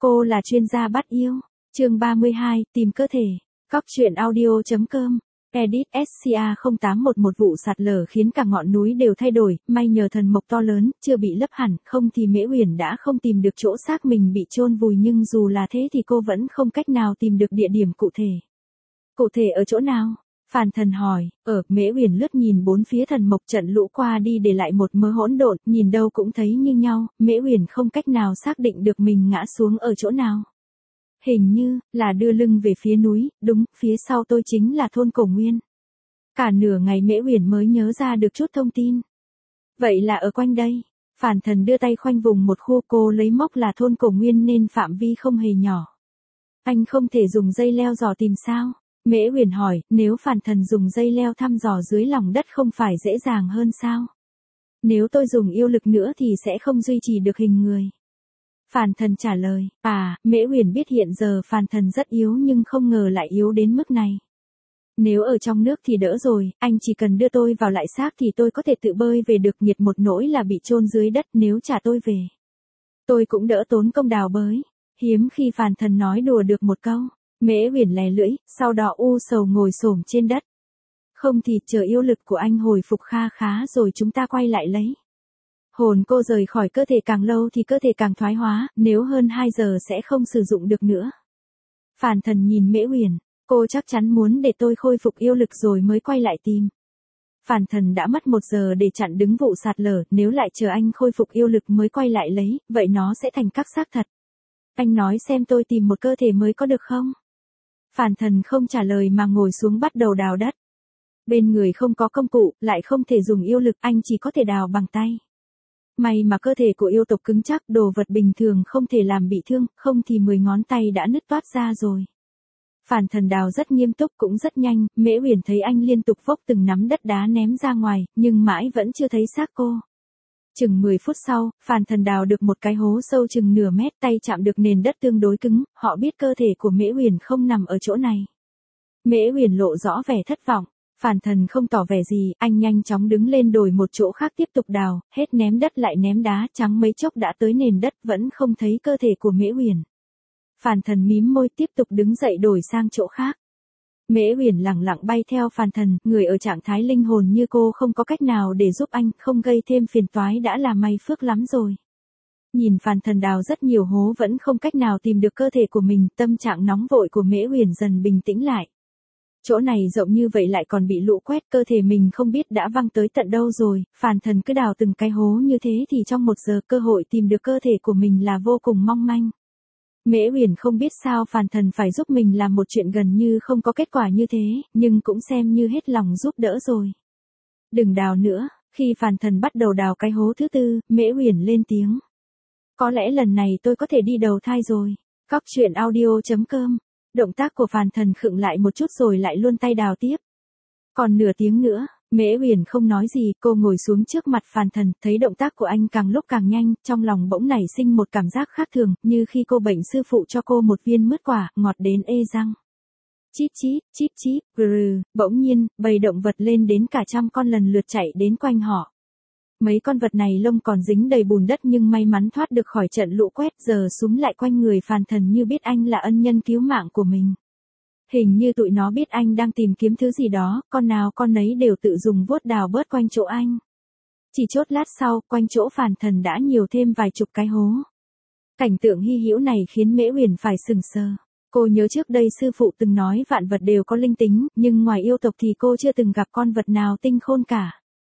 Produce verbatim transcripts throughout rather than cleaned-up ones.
Cô là chuyên gia bắt yêu. Chương ba mươi hai, tìm cơ thể. Cóc truyện audio chấm com. Edit ét xê a không tám một một vụ sạt lở khiến cả ngọn núi đều thay đổi, may nhờ thần mộc to lớn, chưa bị lấp hẳn, không thì Mễ Uyển đã không tìm được chỗ xác mình bị chôn vùi, nhưng dù là thế thì cô vẫn không cách nào tìm được địa điểm cụ thể. Cụ thể ở chỗ nào? Phàn Thần hỏi. Ở, Mễ Uyển lướt nhìn bốn phía thần mộc, trận lũ qua đi để lại một mớ hỗn độn, nhìn đâu cũng thấy như nhau, Mễ Uyển không cách nào xác định được mình ngã xuống ở chỗ nào. Hình như là đưa lưng về phía núi, đúng, phía sau tôi chính là thôn Cổ Nguyên. Cả nửa ngày Mễ Uyển mới nhớ ra được chút thông tin. Vậy là ở quanh đây. Phàn Thần đưa tay khoanh vùng một khu, cô lấy mốc là thôn Cổ Nguyên nên phạm vi không hề nhỏ. Anh không thể dùng dây leo dò tìm sao? Mễ Uyển hỏi, nếu Phàn Thần dùng dây leo thăm dò dưới lòng đất không phải dễ dàng hơn sao? Nếu tôi dùng yêu lực nữa thì sẽ không duy trì được hình người. Phàn Thần trả lời, à, Mễ Uyển biết hiện giờ Phàn Thần rất yếu nhưng không ngờ lại yếu đến mức này. Nếu ở trong nước thì đỡ rồi, anh chỉ cần đưa tôi vào lại xác thì tôi có thể tự bơi về được, nghiệt một nỗi là bị chôn dưới đất, nếu trả tôi về. Tôi cũng đỡ tốn công đào bới. Hiếm khi Phàn Thần nói đùa được một câu. Mễ Uyển lè lưỡi, sau đó u sầu ngồi xổm trên đất. Không thì chờ yêu lực của anh hồi phục kha khá rồi chúng ta quay lại lấy. Hồn cô rời khỏi cơ thể càng lâu thì cơ thể càng thoái hóa, nếu hơn hai giờ sẽ không sử dụng được nữa. Phàn Thần nhìn Mễ Uyển, cô chắc chắn muốn để tôi khôi phục yêu lực rồi mới quay lại tìm. Phàn Thần đã mất một giờ để chặn đứng vụ sạt lở, nếu lại chờ anh khôi phục yêu lực mới quay lại lấy, vậy nó sẽ thành các xác thật. Anh nói xem tôi tìm một cơ thể mới có được không? Phàn Thần không trả lời mà ngồi xuống bắt đầu đào đất. Bên người không có công cụ, lại không thể dùng yêu lực, anh chỉ có thể đào bằng tay. May mà cơ thể của yêu tộc cứng chắc, đồ vật bình thường không thể làm bị thương, không thì mười ngón tay đã nứt toát ra rồi. Phàn Thần đào rất nghiêm túc cũng rất nhanh, Mễ Uyển thấy anh liên tục vốc từng nắm đất đá ném ra ngoài, nhưng mãi vẫn chưa thấy xác cô. Chừng mười phút sau, Phàn Thần đào được một cái hố sâu chừng nửa mét, tay chạm được nền đất tương đối cứng, họ biết cơ thể của Mễ Uyển không nằm ở chỗ này. Mễ Uyển lộ rõ vẻ thất vọng. Phàn Thần không tỏ vẻ gì, anh nhanh chóng đứng lên đổi một chỗ khác tiếp tục đào, hết ném đất lại ném đá, trắng mấy chốc đã tới nền đất, vẫn không thấy cơ thể của Mễ Uyển. Phàn Thần mím môi tiếp tục đứng dậy đổi sang chỗ khác. Mễ Uyển lẳng lặng bay theo Phàn Thần, người ở trạng thái linh hồn như cô không có cách nào để giúp anh, không gây thêm phiền toái đã là may phước lắm rồi. Nhìn Phàn Thần đào rất nhiều hố vẫn không cách nào tìm được cơ thể của mình, tâm trạng nóng vội của Mễ Uyển dần bình tĩnh lại. Chỗ này rộng như vậy lại còn bị lũ quét, cơ thể mình không biết đã văng tới tận đâu rồi, Phàn Thần cứ đào từng cái hố như thế thì trong một giờ cơ hội tìm được cơ thể của mình là vô cùng mong manh. Mễ Uyển không biết sao Phàn Thần phải giúp mình làm một chuyện gần như không có kết quả như thế, nhưng cũng xem như hết lòng giúp đỡ rồi. Đừng đào nữa, khi Phàn Thần bắt đầu đào cái hố thứ tư, Mễ Uyển lên tiếng. Có lẽ lần này tôi có thể đi đầu thai rồi. Cóc truyện audio chấm com. Động tác của Phàn Thần khựng lại một chút rồi lại luôn tay đào tiếp. Còn nửa tiếng nữa, Mễ Uyển không nói gì, cô ngồi xuống trước mặt Phàn Thần, thấy động tác của anh càng lúc càng nhanh, trong lòng bỗng nảy sinh một cảm giác khác thường, như khi cô bệnh sư phụ cho cô một viên mứt quả, ngọt đến ê răng. Chít chít, chít chít, brừ, bỗng nhiên, bầy động vật lên đến cả trăm con lần lượt chạy đến quanh họ. Mấy con vật này lông còn dính đầy bùn đất nhưng may mắn thoát được khỏi trận lũ quét, giờ súm lại quanh người Phàn Thần như biết anh là ân nhân cứu mạng của mình. Hình như tụi nó biết anh đang tìm kiếm thứ gì đó, con nào con nấy đều tự dùng vuốt đào bớt quanh chỗ anh. Chỉ chốt lát sau, quanh chỗ Phàn Thần đã nhiều thêm vài chục cái hố. Cảnh tượng hy hữu này khiến Mễ Uyển phải sừng sờ. Cô nhớ trước đây sư phụ từng nói vạn vật đều có linh tính, nhưng ngoài yêu tộc thì cô chưa từng gặp con vật nào tinh khôn cả.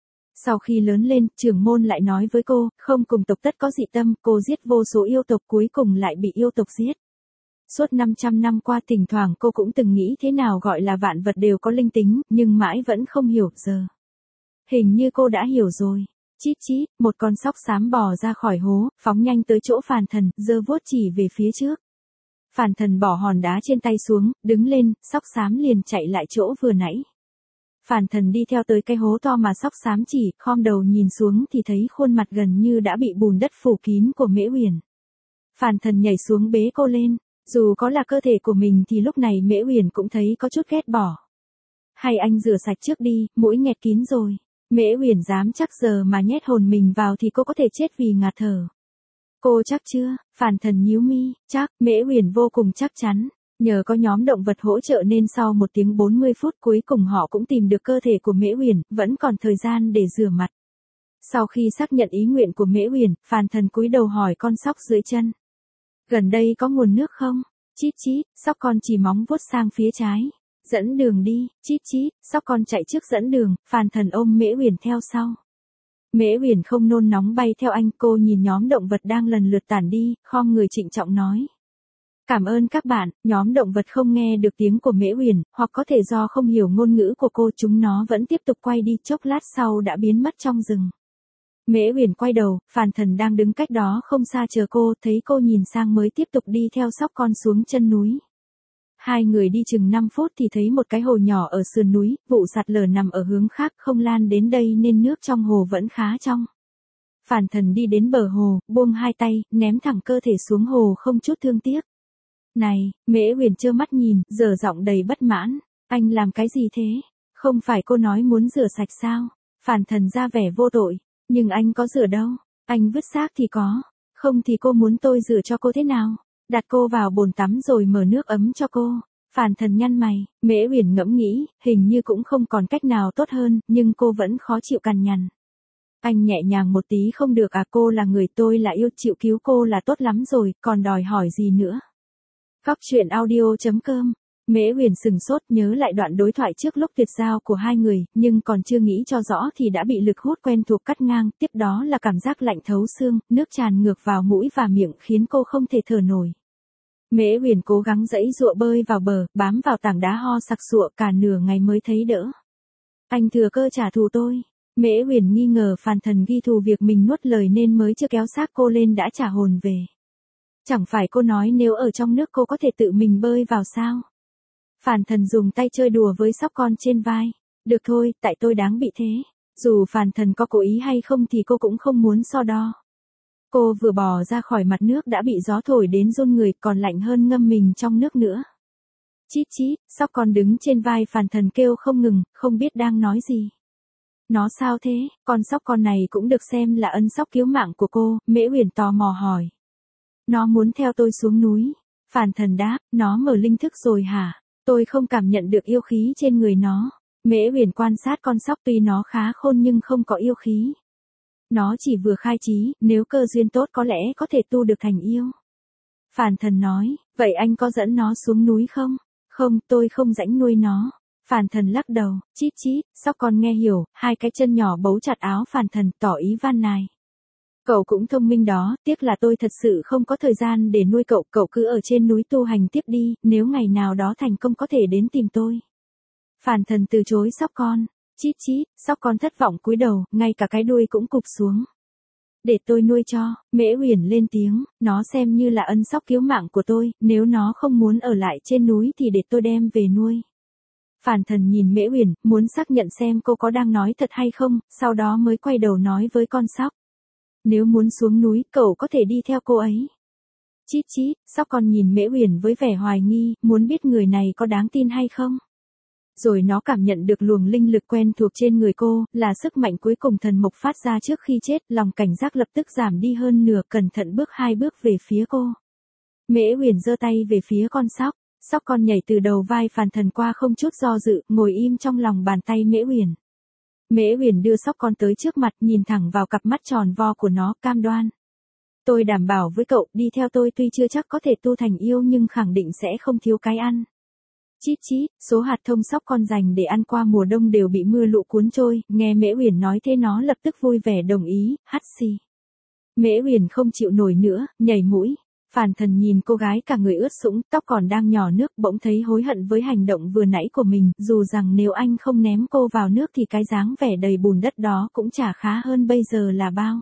Sau khi lớn lên, trưởng môn lại nói với cô, không cùng tộc tất có dị tâm, cô giết vô số yêu tộc cuối cùng lại bị yêu tộc giết. Suốt năm trăm năm qua thỉnh thoảng cô cũng từng nghĩ thế nào gọi là vạn vật đều có linh tính, nhưng mãi vẫn không hiểu giờ. Hình như cô đã hiểu rồi. Chít chít, một con sóc xám bò ra khỏi hố, phóng nhanh tới chỗ Phàn Thần, giơ vuốt chỉ về phía trước. Phàn Thần bỏ hòn đá trên tay xuống, đứng lên, sóc xám liền chạy lại chỗ vừa nãy. Phàn Thần đi theo tới cái hố to mà sóc xám chỉ, khom đầu nhìn xuống thì thấy khuôn mặt gần như đã bị bùn đất phủ kín của Mễ Uyển. Phàn Thần nhảy xuống bế cô lên, dù có là cơ thể của mình thì lúc này Mễ Uyển cũng thấy có chút ghét bỏ. Hay anh rửa sạch trước đi, mũi nghẹt kín rồi. Mễ Uyển dám chắc giờ mà nhét hồn mình vào thì cô có thể chết vì ngạt thở. Cô chắc chưa? Phàn Thần nhíu mi, chắc, Mễ Uyển vô cùng chắc chắn. Nhờ có nhóm động vật hỗ trợ nên sau một tiếng bốn mươi phút cuối cùng họ cũng tìm được cơ thể của Mễ Uyển, vẫn còn thời gian để rửa mặt. Sau khi xác nhận ý nguyện của Mễ Uyển, Phàn Thần cúi đầu hỏi con sóc dưới chân. Gần đây có nguồn nước không? Chít chít, sóc con chỉ móng vuốt sang phía trái. Dẫn đường đi, chít chít, sóc con chạy trước dẫn đường, Phàn Thần ôm Mễ Uyển theo sau. Mễ Uyển không nôn nóng bay theo anh, cô nhìn nhóm động vật đang lần lượt tản đi, khom người trịnh trọng nói. Cảm ơn các bạn, nhóm động vật không nghe được tiếng của Mễ Uyển, hoặc có thể do không hiểu ngôn ngữ của cô, chúng nó vẫn tiếp tục quay đi, chốc lát sau đã biến mất trong rừng. Mễ Uyển quay đầu, Phàn Thần đang đứng cách đó không xa chờ cô, thấy cô nhìn sang mới tiếp tục đi theo sóc con xuống chân núi. Hai người đi chừng năm phút thì thấy một cái hồ nhỏ ở sườn núi, vụ sạt lở nằm ở hướng khác không lan đến đây nên nước trong hồ vẫn khá trong. Phàn Thần đi đến bờ hồ, buông hai tay, ném thẳng cơ thể xuống hồ không chút thương tiếc. Này, Mễ Uyển trơ mắt nhìn, dở giọng đầy bất mãn. Anh làm cái gì thế? Không phải cô nói muốn rửa sạch sao? Phàn Thần ra vẻ vô tội. Nhưng anh có rửa đâu. Anh vứt xác thì có. Không thì cô muốn tôi rửa cho cô thế nào? Đặt cô vào bồn tắm rồi mở nước ấm cho cô. Phàn Thần nhăn mày, Mễ Uyển ngẫm nghĩ, hình như cũng không còn cách nào tốt hơn, nhưng cô vẫn khó chịu cằn nhằn. Anh nhẹ nhàng một tí không được à, cô là người tôi là yêu, chịu cứu cô là tốt lắm rồi, còn đòi hỏi gì nữa. Cóc truyện audio chấm com. Mễ Uyển sừng sốt nhớ lại đoạn đối thoại trước lúc tuyệt giao của hai người, nhưng còn chưa nghĩ cho rõ thì đã bị lực hút quen thuộc cắt ngang, tiếp đó là cảm giác lạnh thấu xương, nước tràn ngược vào mũi và miệng khiến cô không thể thở nổi. Mễ Uyển cố gắng giãy giụa bơi vào bờ, bám vào tảng đá ho sặc sụa cả nửa ngày mới thấy đỡ. Anh thừa cơ trả thù tôi. Mễ Uyển nghi ngờ Phàn Thần ghi thù việc mình nuốt lời nên mới chưa kéo xác cô lên đã trả hồn về. Chẳng phải cô nói nếu ở trong nước cô có thể tự mình bơi vào sao? Phàn Thần dùng tay chơi đùa với sóc con trên vai. Được thôi, tại tôi đáng bị thế. Dù Phàn Thần có cố ý hay không thì cô cũng không muốn so đo. Cô vừa bò ra khỏi mặt nước đã bị gió thổi đến run người, còn lạnh hơn ngâm mình trong nước nữa. Chít chít, sóc con đứng trên vai Phàn Thần kêu không ngừng, không biết đang nói gì. Nó sao thế, con sóc con này cũng được xem là ân sóc cứu mạng của cô, Mễ Uyển tò mò hỏi. Nó muốn theo tôi xuống núi. Phàn Thần đáp, nó mở linh thức rồi hả? Tôi không cảm nhận được yêu khí trên người nó. Mễ Uyển quan sát con sóc tuy nó khá khôn nhưng không có yêu khí. Nó chỉ vừa khai trí, nếu cơ duyên tốt có lẽ có thể tu được thành yêu. Phàn Thần nói, vậy anh có dẫn nó xuống núi không? Không, tôi không rảnh nuôi nó. Phàn Thần lắc đầu, chít chít, sóc con nghe hiểu, hai cái chân nhỏ bấu chặt áo Phàn Thần tỏ ý van nài. Cậu cũng thông minh đó, tiếc là tôi thật sự không có thời gian để nuôi cậu, cậu cứ ở trên núi tu hành tiếp đi, nếu ngày nào đó thành công có thể đến tìm tôi. Phàn Thần từ chối sóc con, chít chít, sóc con thất vọng cúi đầu, ngay cả cái đuôi cũng cụp xuống. Để tôi nuôi cho, Mễ Uyển lên tiếng, nó xem như là ân sóc cứu mạng của tôi, nếu nó không muốn ở lại trên núi thì để tôi đem về nuôi. Phàn Thần nhìn Mễ Uyển, muốn xác nhận xem cô có đang nói thật hay không, sau đó mới quay đầu nói với con sóc. Nếu muốn xuống núi, cậu có thể đi theo cô ấy. Chít chít, sóc con nhìn Mễ Uyển với vẻ hoài nghi, muốn biết người này có đáng tin hay không. Rồi nó cảm nhận được luồng linh lực quen thuộc trên người cô, là sức mạnh cuối cùng thần mộc phát ra trước khi chết, lòng cảnh giác lập tức giảm đi hơn nửa, cẩn thận bước hai bước về phía cô. Mễ Uyển giơ tay về phía con sóc, sóc con nhảy từ đầu vai Phàn Thần qua không chút do dự, ngồi im trong lòng bàn tay Mễ Uyển. Mễ Uyển đưa sóc con tới trước mặt, nhìn thẳng vào cặp mắt tròn vo của nó, cam đoan. Tôi đảm bảo với cậu, đi theo tôi tuy chưa chắc có thể tu thành yêu nhưng khẳng định sẽ không thiếu cái ăn. Chít chít, số hạt thông sóc con dành để ăn qua mùa đông đều bị mưa lũ cuốn trôi, nghe Mễ Uyển nói thế nó lập tức vui vẻ đồng ý, hắt xì. Mễ Uyển không chịu nổi nữa, nhảy mũi. Phàn Thần nhìn cô gái cả người ướt sũng, tóc còn đang nhỏ nước, bỗng thấy hối hận với hành động vừa nãy của mình, dù rằng nếu anh không ném cô vào nước thì cái dáng vẻ đầy bùn đất đó cũng chả khá hơn bây giờ là bao.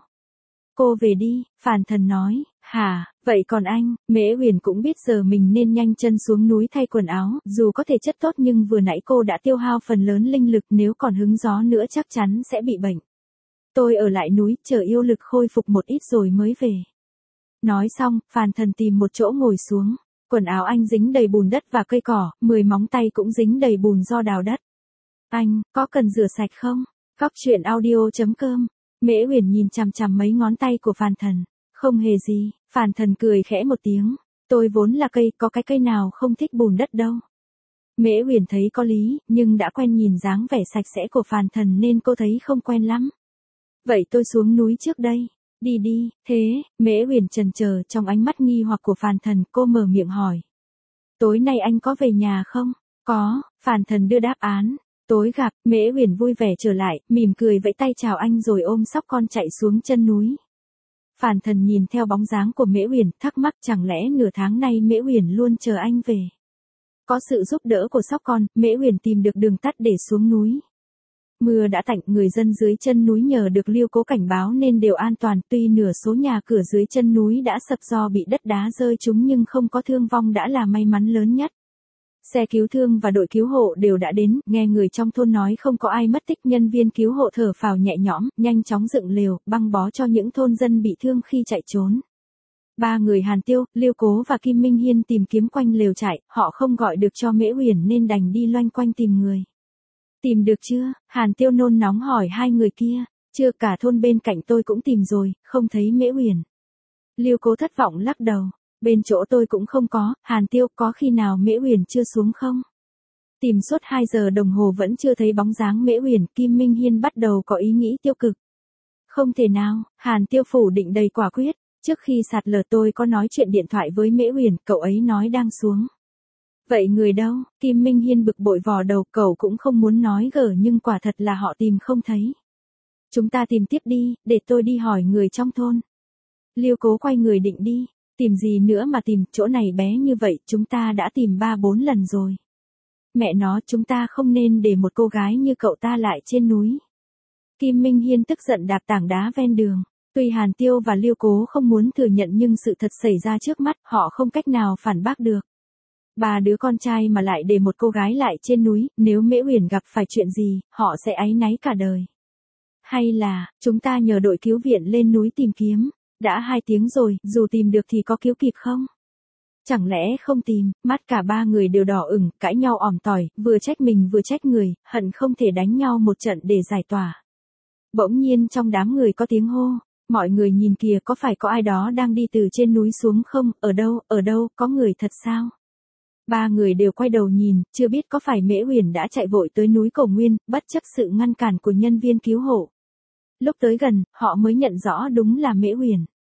Cô về đi, Phàn Thần nói, hả, vậy còn anh, Mễ Uyển cũng biết giờ mình nên nhanh chân xuống núi thay quần áo, dù có thể chất tốt nhưng vừa nãy cô đã tiêu hao phần lớn linh lực, nếu còn hứng gió nữa chắc chắn sẽ bị bệnh. Tôi ở lại núi, chờ yêu lực khôi phục một ít rồi mới về. Nói xong, Phàn Thần tìm một chỗ ngồi xuống. Quần áo anh dính đầy bùn đất và cây cỏ, mười móng tay cũng dính đầy bùn do đào đất. Anh, có cần rửa sạch không? Cóc truyện audio chấm com. Mễ Uyển nhìn chằm chằm mấy ngón tay của Phàn Thần. Không hề gì, Phàn Thần cười khẽ một tiếng. Tôi vốn là cây, có cái cây nào không thích bùn đất đâu. Mễ Uyển thấy có lý, nhưng đã quen nhìn dáng vẻ sạch sẽ của Phàn Thần nên cô thấy không quen lắm. Vậy tôi xuống núi trước đây. Đi đi, thế, Mễ Uyển chần chờ trong ánh mắt nghi hoặc của Phàn Thần, cô mở miệng hỏi. Tối nay anh có về nhà không? Có, Phàn Thần đưa đáp án. Tối gặp, Mễ Uyển vui vẻ trở lại, mỉm cười vẫy tay chào anh rồi ôm sóc con chạy xuống chân núi. Phàn Thần nhìn theo bóng dáng của Mễ Uyển, thắc mắc chẳng lẽ nửa tháng nay Mễ Uyển luôn chờ anh về. Có sự giúp đỡ của sóc con, Mễ Uyển tìm được đường tắt để xuống núi. Mưa đã tạnh, người dân dưới chân núi nhờ được Liêu Cố cảnh báo nên đều an toàn, tuy nửa số nhà cửa dưới chân núi đã sập do bị đất đá rơi trúng nhưng không có thương vong đã là may mắn lớn nhất. Xe cứu thương và đội cứu hộ đều đã đến, nghe người trong thôn nói không có ai mất tích, nhân viên cứu hộ thở phào nhẹ nhõm, nhanh chóng dựng lều, băng bó cho những thôn dân bị thương khi chạy trốn. Ba người Hàn Tiêu, Liêu Cố và Kim Minh Hiên tìm kiếm quanh lều trại, họ không gọi được cho Mễ Uyển nên đành đi loanh quanh tìm người. Tìm được chưa? Hàn Tiêu nôn nóng hỏi hai người kia. Chưa, cả thôn bên cạnh tôi cũng tìm rồi, không thấy Mễ Uyển. Liêu Cố thất vọng lắc đầu. Bên chỗ tôi cũng không có. Hàn Tiêu, có khi nào Mễ Uyển chưa xuống không? Tìm suốt hai giờ đồng hồ vẫn chưa thấy bóng dáng Mễ Uyển, Kim Minh Hiên bắt đầu có ý nghĩ tiêu cực. Không thể nào, Hàn Tiêu phủ định đầy quả quyết. Trước khi sạt lở tôi có nói chuyện điện thoại với Mễ Uyển, cậu ấy nói đang xuống. Vậy người đâu? Kim Minh Hiên bực bội vò đầu, cậu cũng không muốn nói gở nhưng quả thật là họ tìm không thấy. Chúng ta tìm tiếp đi, để tôi đi hỏi người trong thôn. Liêu Cố quay người định đi. Tìm gì nữa mà tìm, chỗ này bé như vậy, chúng ta đã tìm ba bốn lần rồi. Mẹ nó, chúng ta không nên để một cô gái như cậu ta lại trên núi. Kim Minh Hiên tức giận đạp tảng đá ven đường. Tuy Hàn Tiêu và Liêu Cố không muốn thừa nhận nhưng sự thật xảy ra trước mắt, họ không cách nào phản bác được. Ba đứa con trai mà lại để một cô gái lại trên núi, nếu Mễ Uyển gặp phải chuyện gì, họ sẽ áy náy cả đời. Hay là, chúng ta nhờ đội cứu viện lên núi tìm kiếm. Đã hai tiếng rồi, dù tìm được thì có cứu kịp không? Chẳng lẽ không tìm, mắt cả ba người đều đỏ ửng, cãi nhau òm tỏi, vừa trách mình vừa trách người, hận không thể đánh nhau một trận để giải tỏa. Bỗng nhiên trong đám người có tiếng hô, mọi người nhìn kìa, có phải có ai đó đang đi từ trên núi xuống không? Ở đâu, ở đâu, có người thật sao? Ba người đều quay đầu nhìn, chưa biết có phải Mễ Uyển đã chạy vội tới núi Cổ Nguyên, bất chấp sự ngăn cản của nhân viên cứu hộ. Lúc tới gần, họ mới nhận rõ đúng là Mễ Uyển.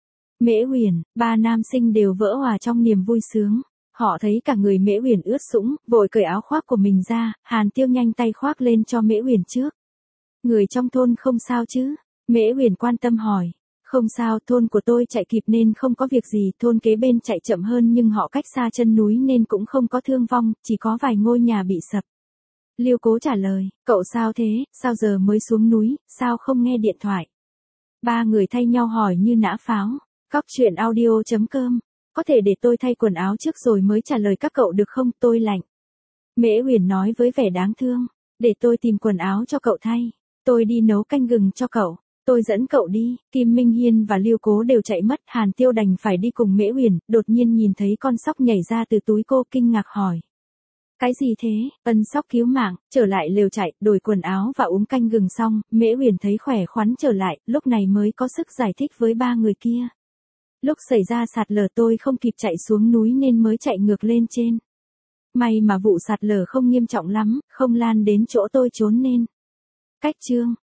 Mễ Uyển, ba nam sinh đều vỡ òa trong niềm vui sướng. Họ thấy cả người Mễ Uyển ướt sũng, vội cởi áo khoác của mình ra, Hàn Tiêu nhanh tay khoác lên cho Mễ Uyển trước. Người trong thôn không sao chứ? Mễ Uyển quan tâm hỏi. Không sao, thôn của tôi chạy kịp nên không có việc gì, thôn kế bên chạy chậm hơn nhưng họ cách xa chân núi nên cũng không có thương vong, chỉ có vài ngôi nhà bị sập. Liêu Cố trả lời, cậu sao thế, sao giờ mới xuống núi, sao không nghe điện thoại? Ba người thay nhau hỏi như nã pháo. Cóc truyện audio chấm com. Có thể để tôi thay quần áo trước rồi mới trả lời các cậu được không, tôi lạnh. Mễ Uyển nói với vẻ đáng thương. Để tôi tìm quần áo cho cậu thay. Tôi đi nấu canh gừng cho cậu. Tôi dẫn cậu đi. Kim Minh Hiên và Liêu Cố đều chạy mất. Hàn Tiêu đành phải đi cùng Mễ Uyển. Đột nhiên nhìn thấy con sóc nhảy ra từ túi cô, kinh ngạc hỏi. Cái gì thế? Ân sóc cứu mạng. Trở lại lều chạy, đổi quần áo và uống canh gừng xong, Mễ Uyển thấy khỏe khoắn trở lại, lúc này mới có sức giải thích với ba người kia. Lúc xảy ra sạt lở tôi không kịp chạy xuống núi nên mới chạy ngược lên trên. May mà vụ sạt lở không nghiêm trọng lắm, không lan đến chỗ tôi trốn nên. Cách chương